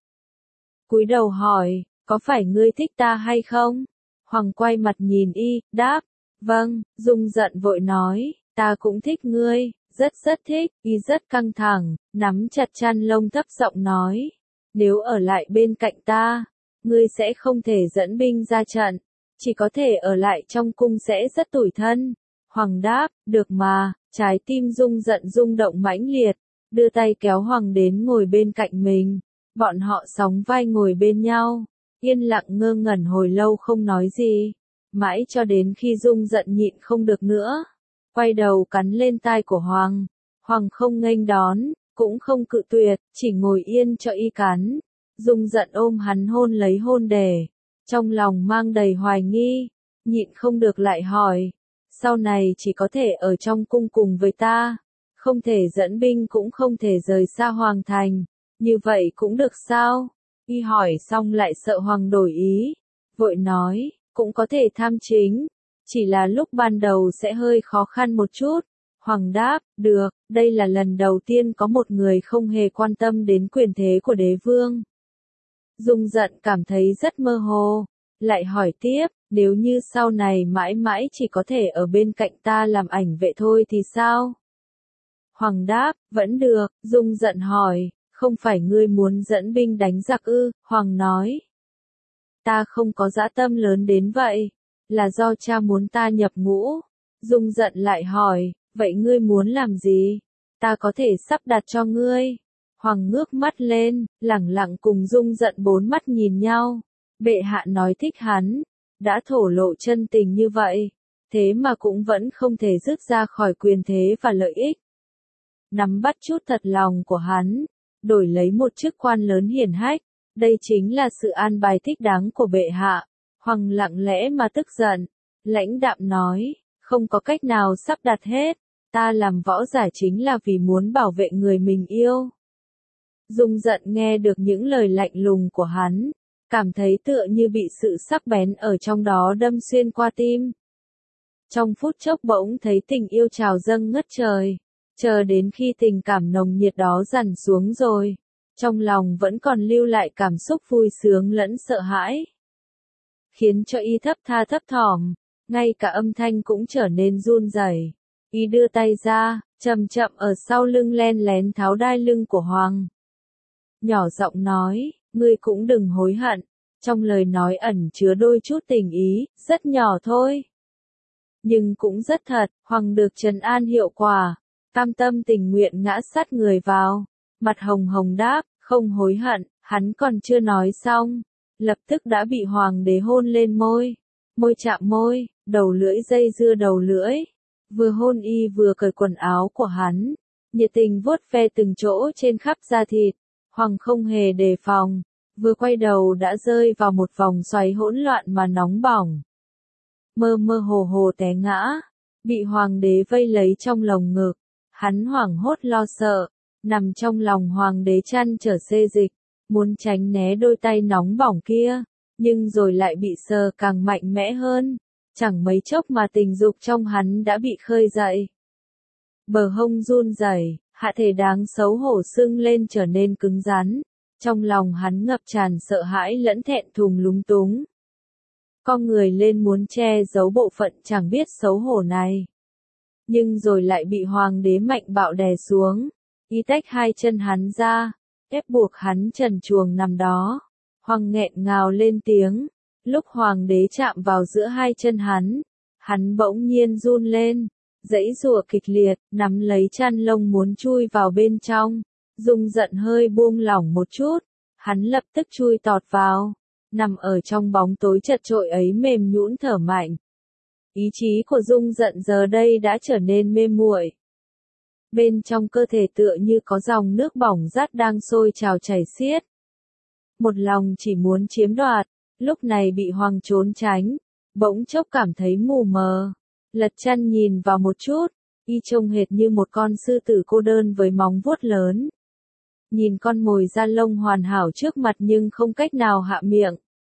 Cúi đầu hỏi, có phải ngươi thích ta hay không? Hoàng quay mặt nhìn y, đáp, vâng. Dung giận vội nói, ta cũng thích ngươi, rất rất thích. Y rất căng thẳng, nắm chặt chăn lông thấp giọng nói, nếu ở lại bên cạnh ta, ngươi sẽ không thể dẫn binh ra trận, chỉ có thể ở lại trong cung sẽ rất tủi thân. Hoàng đáp, được mà. Trái tim Dung giận rung động mãnh liệt, đưa tay kéo Hoàng đến ngồi bên cạnh mình. Bọn họ sóng vai ngồi bên nhau, yên lặng ngơ ngẩn hồi lâu không nói gì, mãi cho đến khi Dung giận nhịn không được nữa, quay đầu cắn lên tai của Hoàng. Hoàng không nghênh đón, cũng không cự tuyệt, chỉ ngồi yên cho y cắn. Dung giận ôm hắn hôn lấy hôn đề, trong lòng mang đầy hoài nghi, nhịn không được lại hỏi, sau này chỉ có thể ở trong cung cùng với ta, không thể dẫn binh cũng không thể rời xa Hoàng thành, như vậy cũng được sao? Y hỏi xong lại sợ Hoàng đổi ý, vội nói, cũng có thể tham chính, chỉ là lúc ban đầu sẽ hơi khó khăn một chút. Hoàng đáp, được, đây là lần đầu tiên có một người không hề quan tâm đến quyền thế của đế vương. Dung giận cảm thấy rất mơ hồ, lại hỏi tiếp, nếu như sau này mãi mãi chỉ có thể ở bên cạnh ta làm ảnh vệ thôi thì sao? Hoàng đáp, vẫn được. Dung giận hỏi, không phải ngươi muốn dẫn binh đánh giặc ư? Hoàng nói, ta không có dã tâm lớn đến vậy, là do cha muốn ta nhập ngũ. Dung giận lại hỏi, vậy ngươi muốn làm gì? Ta có thể sắp đặt cho ngươi. Hoàng ngước mắt lên, lẳng lặng cùng Dung giận bốn mắt nhìn nhau. Bệ hạ nói thích hắn, đã thổ lộ chân tình như vậy, thế mà cũng vẫn không thể dứt ra khỏi quyền thế và lợi ích. Nắm bắt chút thật lòng của hắn, đổi lấy một chức quan lớn hiển hách. Đây chính là sự an bài thích đáng của bệ hạ. Hoàng lặng lẽ mà tức giận, lãnh đạm nói, không có cách nào sắp đặt hết, ta làm võ giả chính là vì muốn bảo vệ người mình yêu. Dung giận nghe được những lời lạnh lùng của hắn, cảm thấy tựa như bị sự sắc bén ở trong đó đâm xuyên qua tim. Trong phút chốc bỗng thấy tình yêu trào dâng ngất trời, chờ đến khi tình cảm nồng nhiệt đó dằn xuống rồi, trong lòng vẫn còn lưu lại cảm xúc vui sướng lẫn sợ hãi. Khiến cho y thấp tha thấp thỏm, ngay cả âm thanh cũng trở nên run rẩy. Y đưa tay ra, chậm chậm ở sau lưng len lén tháo đai lưng của Hoàng. Nhỏ giọng nói, ngươi cũng đừng hối hận, trong lời nói ẩn chứa đôi chút tình ý, rất nhỏ thôi. Nhưng cũng rất thật, Hoàng được trấn an hiệu quả, cam tâm tình nguyện ngã sát người vào, mặt hồng hồng đáp, không hối hận, hắn còn chưa nói xong, lập tức đã bị Hoàng đế hôn lên môi, môi chạm môi, đầu lưỡi dây dưa đầu lưỡi, vừa hôn y vừa cởi quần áo của hắn, nhiệt tình vuốt ve từng chỗ trên khắp da thịt. Hoàng không hề đề phòng, vừa quay đầu đã rơi vào một vòng xoáy hỗn loạn mà nóng bỏng. Mơ mơ hồ hồ té ngã, bị Hoàng đế vây lấy trong lồng ngực, hắn hoảng hốt lo sợ, nằm trong lòng Hoàng đế chăn trở xê dịch, muốn tránh né đôi tay nóng bỏng kia, nhưng rồi lại bị sờ càng mạnh mẽ hơn, chẳng mấy chốc mà tình dục trong hắn đã bị khơi dậy. Bờ hông run rẩy, hạ thể đáng xấu hổ sưng lên trở nên cứng rắn, trong lòng hắn ngập tràn sợ hãi lẫn thẹn thùng lúng túng. Con người lên muốn che giấu bộ phận chẳng biết xấu hổ này. Nhưng rồi lại bị Hoàng đế mạnh bạo đè xuống, y tách hai chân hắn ra, ép buộc hắn trần truồng nằm đó. Hoàng nghẹn ngào lên tiếng, lúc Hoàng đế chạm vào giữa hai chân hắn, hắn bỗng nhiên run lên. Dãy giụa kịch liệt, nắm lấy chăn lông muốn chui vào bên trong, Dung giận hơi buông lỏng một chút, hắn lập tức chui tọt vào, nằm ở trong bóng tối chật chội ấy mềm nhũn thở mạnh. Ý chí của Dung giận giờ đây đã trở nên mê muội. Bên trong cơ thể tựa như có dòng nước bỏng rát đang sôi trào chảy xiết. Một lòng chỉ muốn chiếm đoạt, lúc này bị Hoàng trốn tránh, bỗng chốc cảm thấy mù mờ. Lật chăn nhìn vào một chút, y trông hệt như một con sư tử cô đơn với móng vuốt lớn. Nhìn con mồi da lông hoàn hảo trước mặt nhưng không cách nào hạ miệng.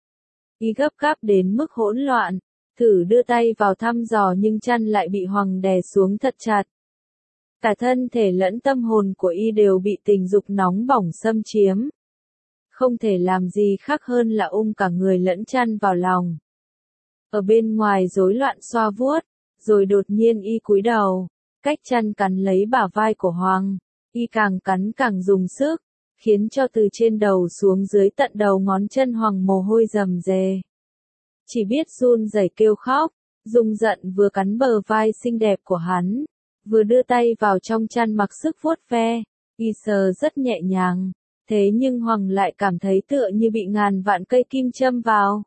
Y gấp gáp đến mức hỗn loạn, thử đưa tay vào thăm dò nhưng chăn lại bị Hoàng đè xuống thật chặt. Cả thân thể lẫn tâm hồn của y đều bị tình dục nóng bỏng xâm chiếm. Không thể làm gì khác hơn là ôm cả người lẫn chăn vào lòng. Ở bên ngoài rối loạn xoa vuốt, rồi đột nhiên y cúi đầu, cách chăn cắn lấy bả vai của Hoàng, y càng cắn càng dùng sức, khiến cho từ trên đầu xuống dưới tận đầu ngón chân Hoàng mồ hôi rầm rề. Chỉ biết run rẩy kêu khóc, Dung giận vừa cắn bờ vai xinh đẹp của hắn, vừa đưa tay vào trong chăn mặc sức vuốt ve, y sờ rất nhẹ nhàng, thế nhưng Hoàng lại cảm thấy tựa như bị ngàn vạn cây kim châm vào.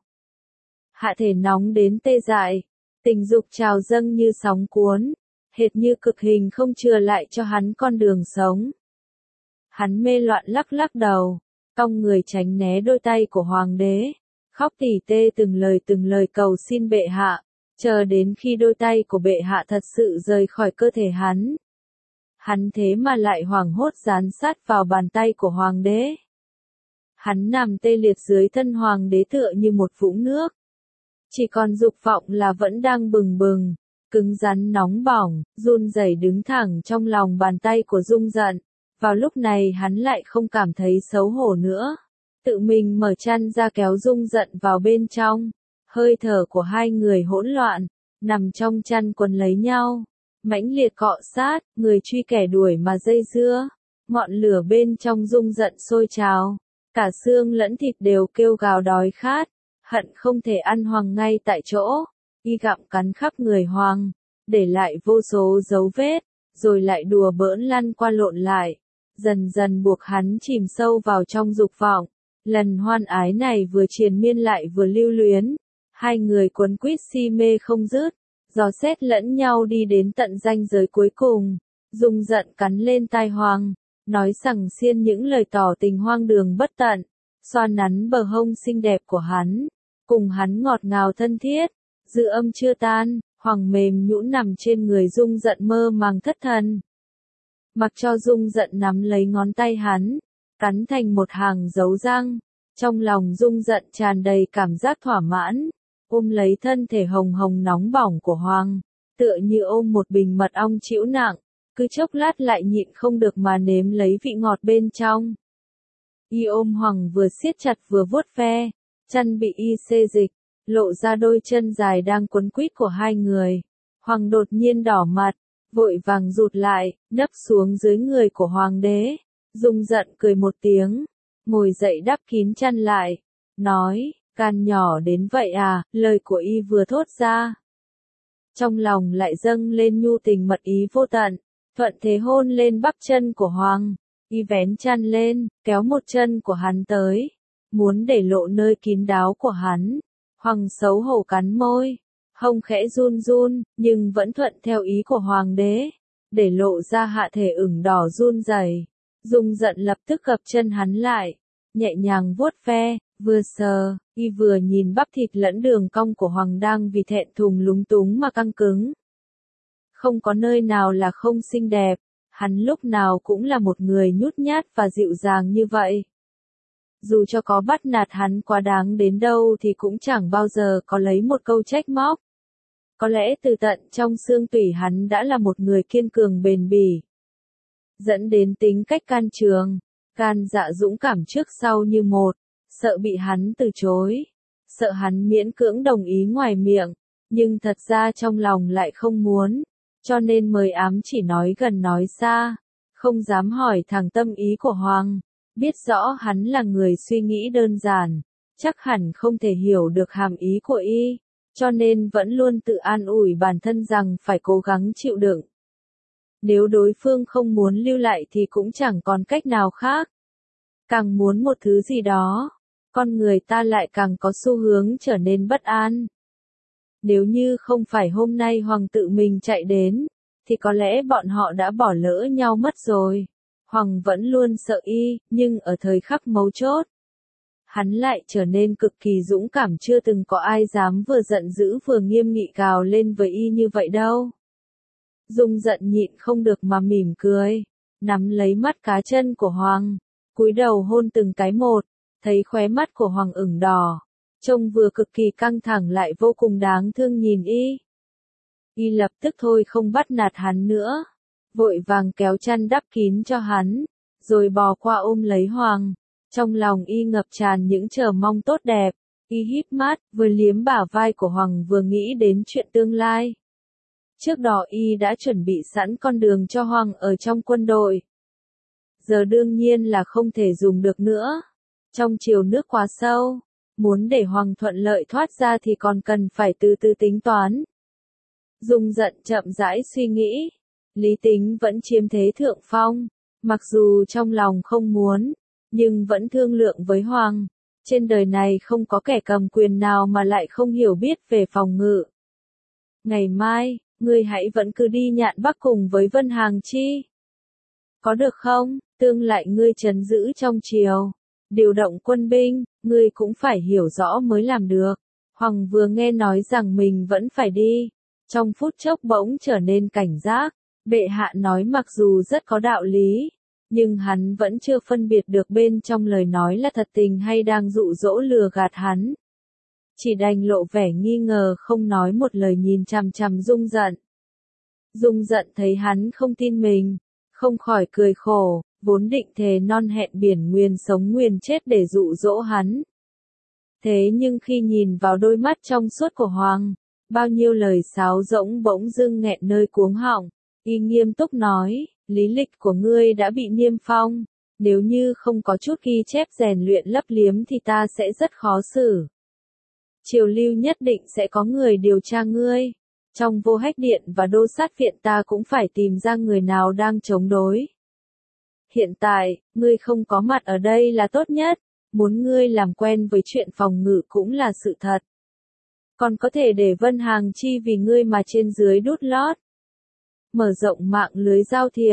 Hạ thể nóng đến tê dại. Tình dục trào dâng như sóng cuốn, hệt như cực hình không chừa lại cho hắn con đường sống. Hắn mê loạn lắc lắc đầu, cong người tránh né đôi tay của Hoàng đế, khóc tỉ tê từng lời từng lời cầu xin bệ hạ, chờ đến khi đôi tay của bệ hạ thật sự rời khỏi cơ thể hắn. Hắn thế mà lại hoảng hốt dán sát vào bàn tay của Hoàng đế. Hắn nằm tê liệt dưới thân Hoàng đế tựa như một vũng nước. Chỉ còn dục vọng là vẫn đang bừng bừng, cứng rắn nóng bỏng, run rẩy đứng thẳng trong lòng bàn tay của Dung giận. Vào lúc này hắn lại không cảm thấy xấu hổ nữa. Tự mình mở chăn ra kéo Dung giận vào bên trong. Hơi thở của hai người hỗn loạn, nằm trong chăn quấn lấy nhau. Mãnh liệt cọ sát, người truy kẻ đuổi mà dây dưa. Ngọn lửa bên trong Dung giận sôi trào. Cả xương lẫn thịt đều kêu gào đói khát. Hận không thể ăn Hoàng ngay tại chỗ, y gặm cắn khắp người Hoàng, để lại vô số dấu vết, rồi lại đùa bỡn lăn qua lộn lại, dần dần buộc hắn chìm sâu vào trong dục vọng. Lần hoan ái này vừa triền miên lại vừa lưu luyến, hai người quấn quýt si mê không dứt, dò xét lẫn nhau đi đến tận ranh giới cuối cùng. Dung giận cắn lên tai Hoàng, nói rằng xiên những lời tỏ tình hoang đường bất tận, xoa nắn bờ hông xinh đẹp của hắn, cùng hắn ngọt ngào thân thiết, dư âm chưa tan, Hoàng mềm nhũn nằm trên người Dung Giận mơ màng thất thần. Mặc cho Dung Giận nắm lấy ngón tay hắn, cắn thành một hàng dấu răng, trong lòng Dung Giận tràn đầy cảm giác thỏa mãn, ôm lấy thân thể hồng hồng nóng bỏng của Hoàng, tựa như ôm một bình mật ong chịu nặng, cứ chốc lát lại nhịn không được mà nếm lấy vị ngọt bên trong. Y ôm Hoàng vừa siết chặt vừa vuốt ve, chân bị y xê dịch, lộ ra đôi chân dài đang quấn quýt của hai người. Hoàng đột nhiên đỏ mặt, vội vàng rụt lại, nấp xuống dưới người của Hoàng đế. Dung Giận cười một tiếng, ngồi dậy đắp kín chăn lại, nói, can nhỏ đến vậy à, lời của y vừa thốt ra. Trong lòng lại dâng lên nhu tình mật ý vô tận, thuận thế hôn lên bắp chân của Hoàng, y vén chăn lên, kéo một chân của hắn tới, muốn để lộ nơi kín đáo của hắn. Hoàng xấu hổ cắn môi, hông khẽ run run, nhưng vẫn thuận theo ý của Hoàng đế, để lộ ra hạ thể ửng đỏ run rẩy. Dung Giận lập tức gập chân hắn lại, nhẹ nhàng vuốt ve, vừa sờ, y vừa nhìn bắp thịt lẫn đường cong của Hoàng đang vì thẹn thùng lúng túng mà căng cứng. Không có nơi nào là không xinh đẹp, hắn lúc nào cũng là một người nhút nhát và dịu dàng như vậy. Dù cho có bắt nạt hắn quá đáng đến đâu thì cũng chẳng bao giờ có lấy một câu trách móc. Có lẽ từ tận trong xương tủy hắn đã là một người kiên cường bền bỉ. Dẫn đến tính cách can trường, gan dạ dũng cảm trước sau như một, sợ bị hắn từ chối, sợ hắn miễn cưỡng đồng ý ngoài miệng, nhưng thật ra trong lòng lại không muốn, cho nên mời ám chỉ nói gần nói xa, không dám hỏi thẳng tâm ý của Hoàng. Biết rõ hắn là người suy nghĩ đơn giản, chắc hẳn không thể hiểu được hàm ý của y, cho nên vẫn luôn tự an ủi bản thân rằng phải cố gắng chịu đựng. Nếu đối phương không muốn lưu lại thì cũng chẳng còn cách nào khác. Càng muốn một thứ gì đó, con người ta lại càng có xu hướng trở nên bất an. Nếu như không phải hôm nay Hoàng tự mình chạy đến, thì có lẽ bọn họ đã bỏ lỡ nhau mất rồi. Hoàng vẫn luôn sợ y, nhưng ở thời khắc mấu chốt, hắn lại trở nên cực kỳ dũng cảm, chưa từng có ai dám vừa giận dữ vừa nghiêm nghị gào lên với y như vậy đâu. Dung Giận nhịn không được mà mỉm cười, nắm lấy mắt cá chân của Hoàng, cúi đầu hôn từng cái một, thấy khóe mắt của Hoàng ửng đỏ, trông vừa cực kỳ căng thẳng lại vô cùng đáng thương nhìn y. Y lập tức thôi không bắt nạt hắn nữa, vội vàng kéo chăn đắp kín cho hắn, rồi bò qua ôm lấy Hoàng. Trong lòng y ngập tràn những chờ mong tốt đẹp, y híp mắt, vừa liếm bả vai của Hoàng vừa nghĩ đến chuyện tương lai. Trước đó y đã chuẩn bị sẵn con đường cho Hoàng ở trong quân đội. Giờ đương nhiên là không thể dùng được nữa. Trong chiều nước quá sâu, muốn để Hoàng thuận lợi thoát ra thì còn cần phải từ từ tính toán. Dung Giận chậm rãi suy nghĩ. Lý tính vẫn chiếm thế thượng phong, mặc dù trong lòng không muốn, nhưng vẫn thương lượng với Hoàng. Trên đời này không có kẻ cầm quyền nào mà lại không hiểu biết về phòng ngự. Ngày mai, ngươi hãy vẫn cứ đi Nhạn Bắc cùng với Vân Hàng Chi. Có được không? Tương lại ngươi trấn giữ trong triều, điều động quân binh, ngươi cũng phải hiểu rõ mới làm được. Hoàng vừa nghe nói rằng mình vẫn phải đi, trong phút chốc bỗng trở nên cảnh giác. Bệ hạ nói mặc dù rất có đạo lý, nhưng hắn vẫn chưa phân biệt được bên trong lời nói là thật tình hay đang dụ dỗ lừa gạt hắn. Chỉ đành lộ vẻ nghi ngờ không nói một lời nhìn chằm chằm Dung Giận. Dung Giận thấy hắn không tin mình, không khỏi cười khổ, vốn định thề non hẹn biển nguyền sống nguyền chết để dụ dỗ hắn. Thế nhưng khi nhìn vào đôi mắt trong suốt của Hoàng, bao nhiêu lời sáo rỗng bỗng dưng nghẹn nơi cuống họng. Y nghiêm túc nói, lý lịch của ngươi đã bị niêm phong, nếu như không có chút ghi chép rèn luyện lấp liếm thì ta sẽ rất khó xử. Triều Lưu nhất định sẽ có người điều tra ngươi. Trong Vô Hách Điện và Đô Sát Viện ta cũng phải tìm ra người nào đang chống đối. Hiện tại, ngươi không có mặt ở đây là tốt nhất, muốn ngươi làm quen với chuyện phòng ngự cũng là sự thật. Còn có thể để Vân Hàng Chi vì ngươi mà trên dưới đút lót. Mở rộng mạng lưới giao thiệp,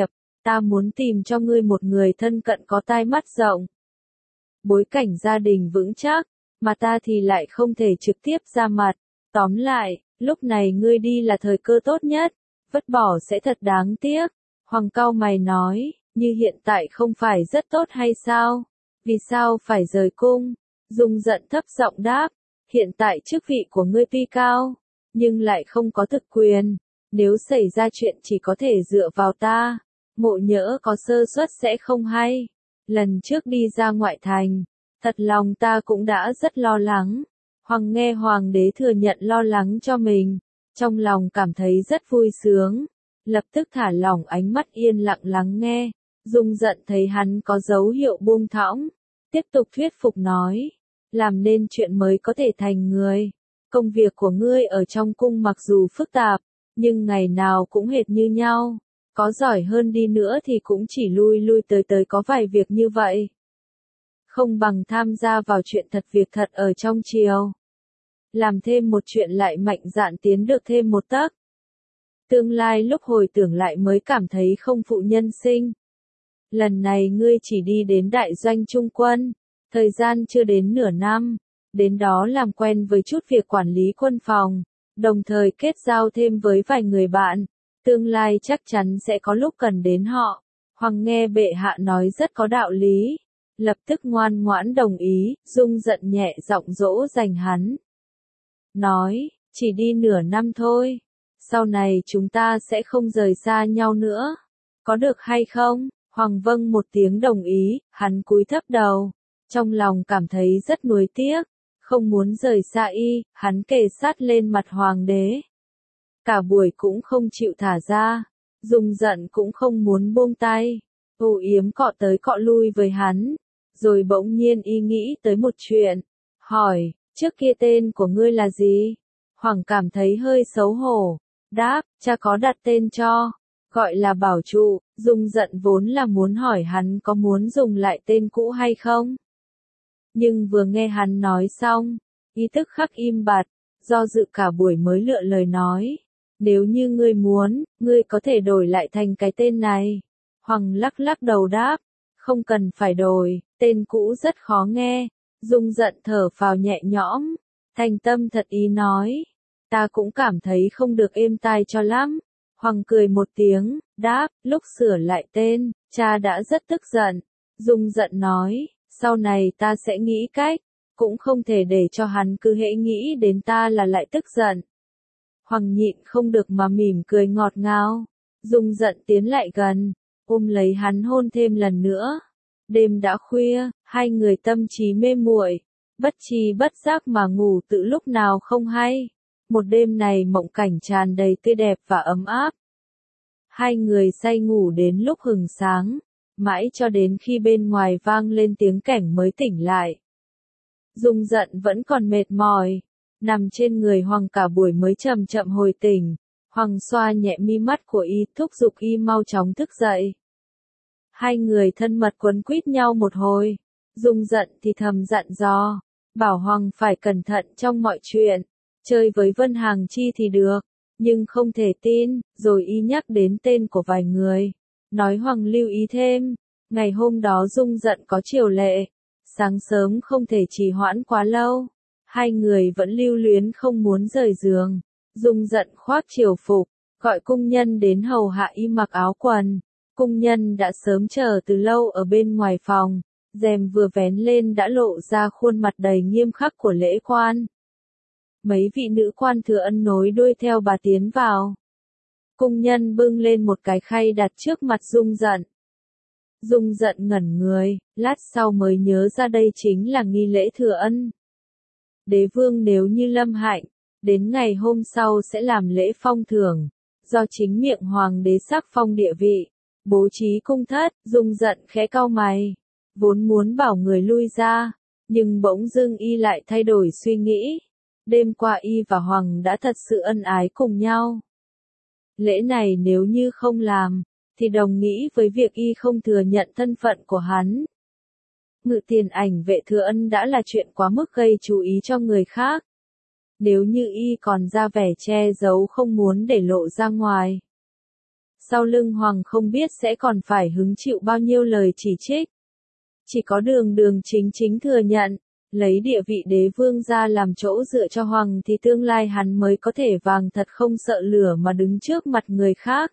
Ta muốn tìm cho ngươi một người thân cận có tai mắt rộng. Bối cảnh gia đình vững chắc, mà ta thì lại không thể trực tiếp ra mặt. Tóm lại, lúc này ngươi đi là thời cơ tốt nhất, vứt bỏ sẽ thật đáng tiếc. Hoàng cau mày nói, như hiện tại không phải rất tốt hay sao? Vì sao phải rời cung? Dung giận thấp giọng đáp, hiện tại chức vị của ngươi tuy cao, nhưng lại không có thực quyền. Nếu xảy ra chuyện chỉ có thể dựa vào ta, ngộ nhỡ có sơ suất sẽ không hay. Lần trước đi ra ngoại thành, thật lòng ta cũng đã rất lo lắng. Hoàng nghe hoàng đế thừa nhận lo lắng cho mình, trong lòng cảm thấy rất vui sướng, lập tức thả lỏng ánh mắt yên lặng lắng nghe. Dung giận thấy hắn có dấu hiệu buông thõng, tiếp tục thuyết phục nói, làm nên chuyện mới có thể thành người. Công việc của ngươi ở trong cung mặc dù phức tạp, nhưng ngày nào cũng hệt như nhau, có giỏi hơn đi nữa thì cũng chỉ lui lui tới tới có vài việc như vậy. Không bằng tham gia vào chuyện thật việc thật ở trong triều. Làm thêm một chuyện lại mạnh dạn tiến được thêm một tấc. Tương lai lúc hồi tưởng lại mới cảm thấy không phụ nhân sinh. Lần này ngươi chỉ đi đến đại doanh trung quân, thời gian chưa đến nửa năm, đến đó làm quen với chút việc quản lý quân phòng, đồng thời kết giao thêm với vài người bạn, tương lai chắc chắn sẽ có lúc cần đến họ. Hoàng nghe bệ hạ nói rất có đạo lý, lập tức ngoan ngoãn đồng ý. Dung giận nhẹ giọng dỗ dành hắn. Nói, chỉ đi nửa năm thôi, sau này chúng ta sẽ không rời xa nhau nữa, có được hay không? Hoàng vâng một tiếng đồng ý, hắn cúi thấp đầu, trong lòng cảm thấy rất nuối tiếc, không muốn rời xa y. Hắn kề sát lên mặt hoàng đế, cả buổi cũng không chịu thả ra. Dung giận cũng không muốn buông tay, âu yếm cọ tới cọ lui với hắn, rồi bỗng nhiên y nghĩ tới một chuyện, hỏi, trước kia tên của ngươi là gì? Hoàng cảm thấy hơi xấu hổ, đáp, cha có đặt tên cho, gọi là Bảo Trụ. Dung giận vốn là muốn hỏi hắn có muốn dùng lại tên cũ hay không, nhưng vừa nghe hắn nói xong, y tức khắc im bặt, do dự cả buổi mới lựa lời nói, nếu như ngươi muốn, ngươi có thể đổi lại thành cái tên này. Hoàng lắc lắc đầu đáp, không cần phải đổi, tên cũ rất khó nghe. Dung giận thở phào nhẹ nhõm, thành tâm thật ý nói, ta cũng cảm thấy không được êm tai cho lắm. Hoàng cười một tiếng, đáp, lúc sửa lại tên, cha đã rất tức giận. Dung giận nói, sau này ta sẽ nghĩ cách, cũng không thể để cho hắn cứ hễ nghĩ đến ta là lại tức giận. Hoàng nhịn không được mà mỉm cười ngọt ngào. Dung giận tiến lại gần, ôm lấy hắn hôn thêm lần nữa. Đêm đã khuya, hai người tâm trí mê muội, bất tri bất giác mà ngủ từ lúc nào không hay. Một đêm này mộng cảnh tràn đầy tươi đẹp và ấm áp. Hai người say ngủ đến lúc hừng sáng, mãi cho đến khi bên ngoài vang lên tiếng cảnh mới tỉnh lại. Dung giận vẫn còn mệt mỏi, nằm trên người Hoàng cả buổi mới chậm chậm hồi tỉnh. Hoàng xoa nhẹ mi mắt của y, thúc giục y mau chóng thức dậy. Hai người thân mật quấn quýt nhau một hồi, Dung giận thì thầm dặn dò, bảo Hoàng phải cẩn thận trong mọi chuyện, chơi với Vân Hàng Chi thì được, nhưng không thể tin. Rồi y nhắc đến tên của vài người, nói Hoàng lưu ý thêm. Ngày hôm đó Dung giận có triều lệ, sáng sớm không thể trì hoãn quá lâu, hai người vẫn lưu luyến không muốn rời giường. Dung giận khoác triều phục, gọi cung nhân đến hầu hạ y mặc áo quần. Cung nhân đã sớm chờ từ lâu ở bên ngoài phòng, rèm vừa vén lên đã lộ ra khuôn mặt đầy nghiêm khắc của lễ quan. Mấy vị nữ quan thừa ân nối đuôi theo bà tiến vào. Cung nhân bưng lên một cái khay đặt trước mặt Dung giận. Dung giận ngẩn người, lát sau mới nhớ ra đây chính là nghi lễ thừa ân. Đế vương nếu như lâm hạnh, đến ngày hôm sau sẽ làm lễ phong thưởng, do chính miệng hoàng đế sắc phong địa vị, bố trí cung thất. Dung giận khẽ cau mày, vốn muốn bảo người lui ra, nhưng bỗng dưng y lại thay đổi suy nghĩ. Đêm qua y và Hoàng đã thật sự ân ái cùng nhau. Lễ này nếu như không làm, thì đồng nghĩa với việc y không thừa nhận thân phận của hắn. Ngự tiền ảnh vệ thừa ân đã là chuyện quá mức gây chú ý cho người khác. Nếu như y còn ra vẻ che giấu không muốn để lộ ra ngoài, sau lưng Hoàng không biết sẽ còn phải hứng chịu bao nhiêu lời chỉ trích. Chỉ có Đường Đường chính chính thừa nhận, lấy địa vị đế vương ra làm chỗ dựa cho Hoàng thì tương lai hắn mới có thể vàng thật không sợ lửa mà đứng trước mặt người khác.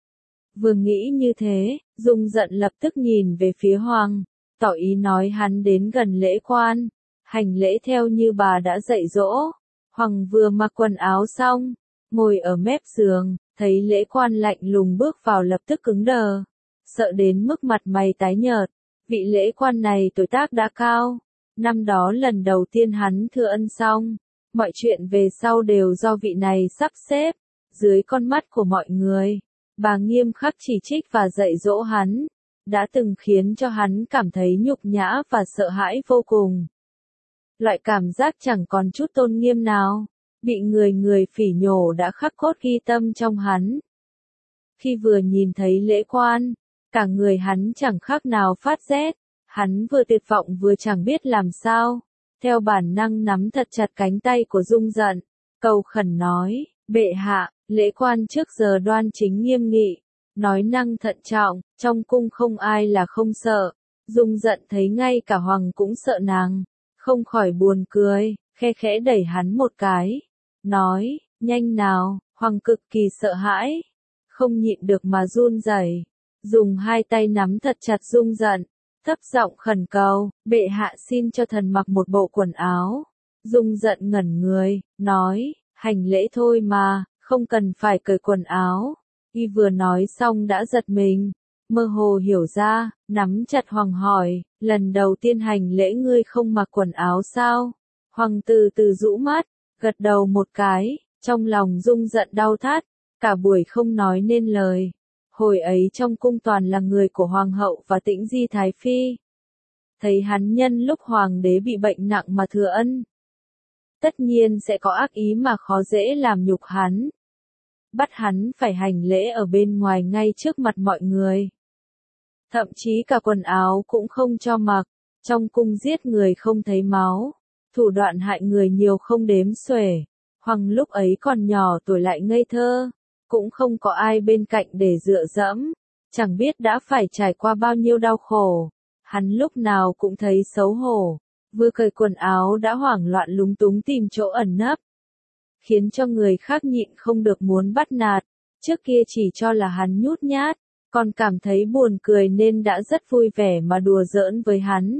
Vừa nghĩ như thế, Dung giận lập tức nhìn về phía Hoàng, tỏ ý nói hắn đến gần lễ quan, hành lễ theo như bà đã dạy dỗ. Hoàng vừa mặc quần áo xong, ngồi ở mép giường, thấy lễ quan lạnh lùng bước vào lập tức cứng đờ, sợ đến mức mặt mày tái nhợt. Vị lễ quan này tuổi tác đã cao, năm đó lần đầu tiên hắn thừa ân xong, mọi chuyện về sau đều do vị này sắp xếp, dưới con mắt của mọi người, bà nghiêm khắc chỉ trích và dạy dỗ hắn, đã từng khiến cho hắn cảm thấy nhục nhã và sợ hãi vô cùng. Loại cảm giác chẳng còn chút tôn nghiêm nào, bị người người phỉ nhổ đã khắc cốt ghi tâm trong hắn. Khi vừa nhìn thấy lễ quan, cả người hắn chẳng khác nào phát rét, hắn vừa tuyệt vọng vừa chẳng biết làm sao, theo bản năng nắm thật chặt cánh tay của Dung giận, cầu khẩn nói, bệ hạ, lễ quan trước giờ đoan chính nghiêm nghị, nói năng thận trọng, trong cung không ai là không sợ. Dung giận thấy ngay cả Hoàng cũng sợ nàng, không khỏi buồn cười, khe khẽ đẩy hắn một cái, nói, nhanh nào. Hoàng cực kỳ sợ hãi, không nhịn được mà run rẩy, dùng hai tay nắm thật chặt Dung giận, thấp giọng khẩn cầu, bệ hạ xin cho thần mặc một bộ quần áo. Dung giận ngẩn người, nói, hành lễ thôi mà, không cần phải cởi quần áo. Y vừa nói xong đã giật mình, mơ hồ hiểu ra, nắm chặt Hoàng hỏi, lần đầu tiên hành lễ ngươi không mặc quần áo sao? Hoàng từ từ rũ mắt, gật đầu một cái, trong lòng Dung giận đau thắt, cả buổi không nói nên lời. Hồi ấy trong cung toàn là người của Hoàng hậu và Tĩnh Di Thái Phi. Thấy hắn nhân lúc Hoàng đế bị bệnh nặng mà thừa ân, tất nhiên sẽ có ác ý mà khó dễ làm nhục hắn. Bắt hắn phải hành lễ ở bên ngoài ngay trước mặt mọi người. Thậm chí cả quần áo cũng không cho mặc, trong cung giết người không thấy máu, thủ đoạn hại người nhiều không đếm xuể. Hoàng lúc ấy còn nhỏ tuổi lại ngây thơ, cũng không có ai bên cạnh để dựa dẫm, chẳng biết đã phải trải qua bao nhiêu đau khổ. Hắn lúc nào cũng thấy xấu hổ, vừa cởi quần áo đã hoảng loạn lúng túng tìm chỗ ẩn nấp, khiến cho người khác nhịn không được muốn bắt nạt. Trước kia chỉ cho là hắn nhút nhát, còn cảm thấy buồn cười nên đã rất vui vẻ mà đùa giỡn với hắn.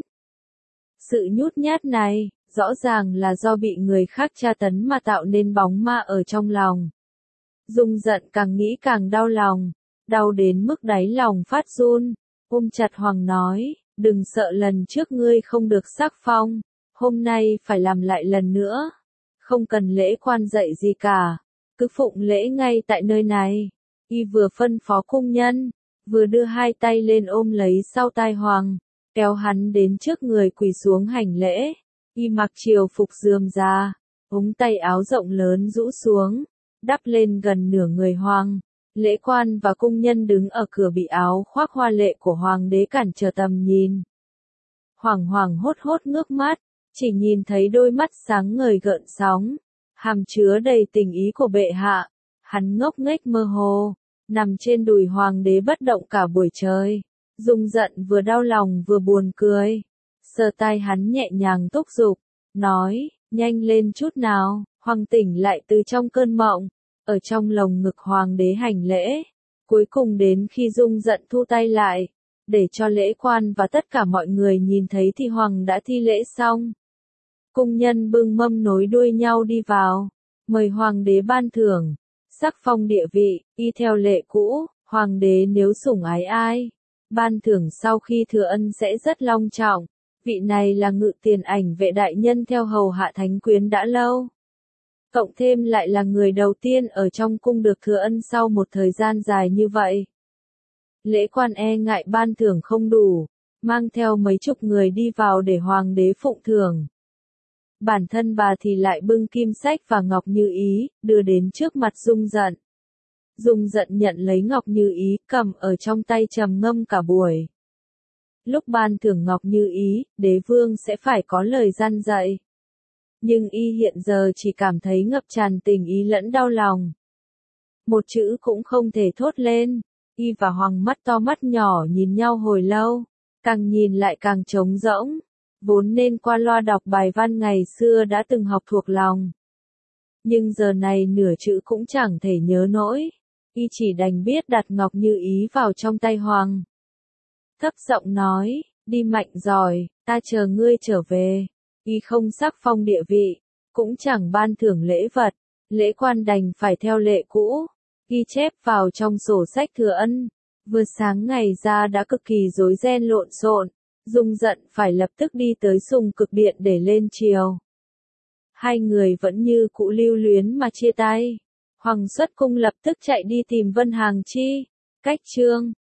Sự nhút nhát này, rõ ràng là do bị người khác tra tấn mà tạo nên bóng ma ở trong lòng. Dung giận càng nghĩ càng đau lòng, đau đến mức đáy lòng phát run, ôm chặt Hoàng nói, đừng sợ lần trước ngươi không được sắc phong, hôm nay phải làm lại lần nữa. Không cần lễ quan dạy gì cả, cứ phụng lễ ngay tại nơi này. Y vừa phân phó cung nhân, vừa đưa hai tay lên ôm lấy sau tai Hoàng, kéo hắn đến trước người quỳ xuống hành lễ. Y mặc triều phục rườm rà, ống tay áo rộng lớn rũ xuống, đắp lên gần nửa người Hoàng. Lễ quan và cung nhân đứng ở cửa bị áo khoác hoa lệ của Hoàng đế cản trở tầm nhìn. Hoàng Hoàng hốt hốt ngước mắt, chỉ nhìn thấy đôi mắt sáng ngời gợn sóng, hàm chứa đầy tình ý của bệ hạ. Hắn ngốc nghếch mơ hồ, nằm trên đùi Hoàng đế bất động cả buổi trời. Dung giận vừa đau lòng vừa buồn cười, sờ tai hắn nhẹ nhàng thúc giục, nói, nhanh lên chút nào. Hoàng tỉnh lại từ trong cơn mộng, ở trong lồng ngực Hoàng đế hành lễ. Cuối cùng đến khi Dung giận thu tay lại, để cho lễ quan và tất cả mọi người nhìn thấy thì Hoàng đã thi lễ xong. Cung nhân bưng mâm nối đuôi nhau đi vào, mời Hoàng đế ban thưởng, sắc phong địa vị. Y theo lệ cũ, Hoàng đế nếu sủng ái ai, ban thưởng sau khi thừa ân sẽ rất long trọng. Vị này là Ngự Tiền Ảnh Vệ đại nhân theo hầu hạ thánh quyến đã lâu, cộng thêm lại là người đầu tiên ở trong cung được thừa ân sau một thời gian dài như vậy. Lễ quan e ngại ban thưởng không đủ, mang theo mấy chục người đi vào để Hoàng đế phụng thưởng. Bản thân bà thì lại bưng kim sách và ngọc như ý, đưa đến trước mặt Dung giận. Dung giận nhận lấy ngọc như ý, cầm ở trong tay trầm ngâm cả buổi. Lúc ban thưởng ngọc như ý, đế vương sẽ phải có lời gian dạy. Nhưng y hiện giờ chỉ cảm thấy ngập tràn tình ý lẫn đau lòng. Một chữ cũng không thể thốt lên, Y và Hoàng mắt to mắt nhỏ nhìn nhau hồi lâu, càng nhìn lại càng trống rỗng, vốn nên qua loa đọc bài văn ngày xưa đã từng học thuộc lòng. Nhưng giờ này nửa chữ cũng chẳng thể nhớ nổi, Y chỉ đành biết đặt Ngọc Như Ý vào trong tay Hoàng. Thấp giọng nói, đi mạnh giỏi, ta chờ ngươi trở về. Y không sắc phong địa vị, cũng chẳng ban thưởng lễ vật, lễ quan đành phải theo lệ cũ, ghi chép vào trong sổ sách thừa ân. Vừa sáng ngày ra đã cực kỳ rối ren lộn xộn, Dung giận phải lập tức đi tới Sùng Cực Điện để lên triều. Hai người vẫn như cũ lưu luyến mà chia tay. Hoàng xuất cung lập tức chạy đi tìm Vân Hàng Chi. Cách chương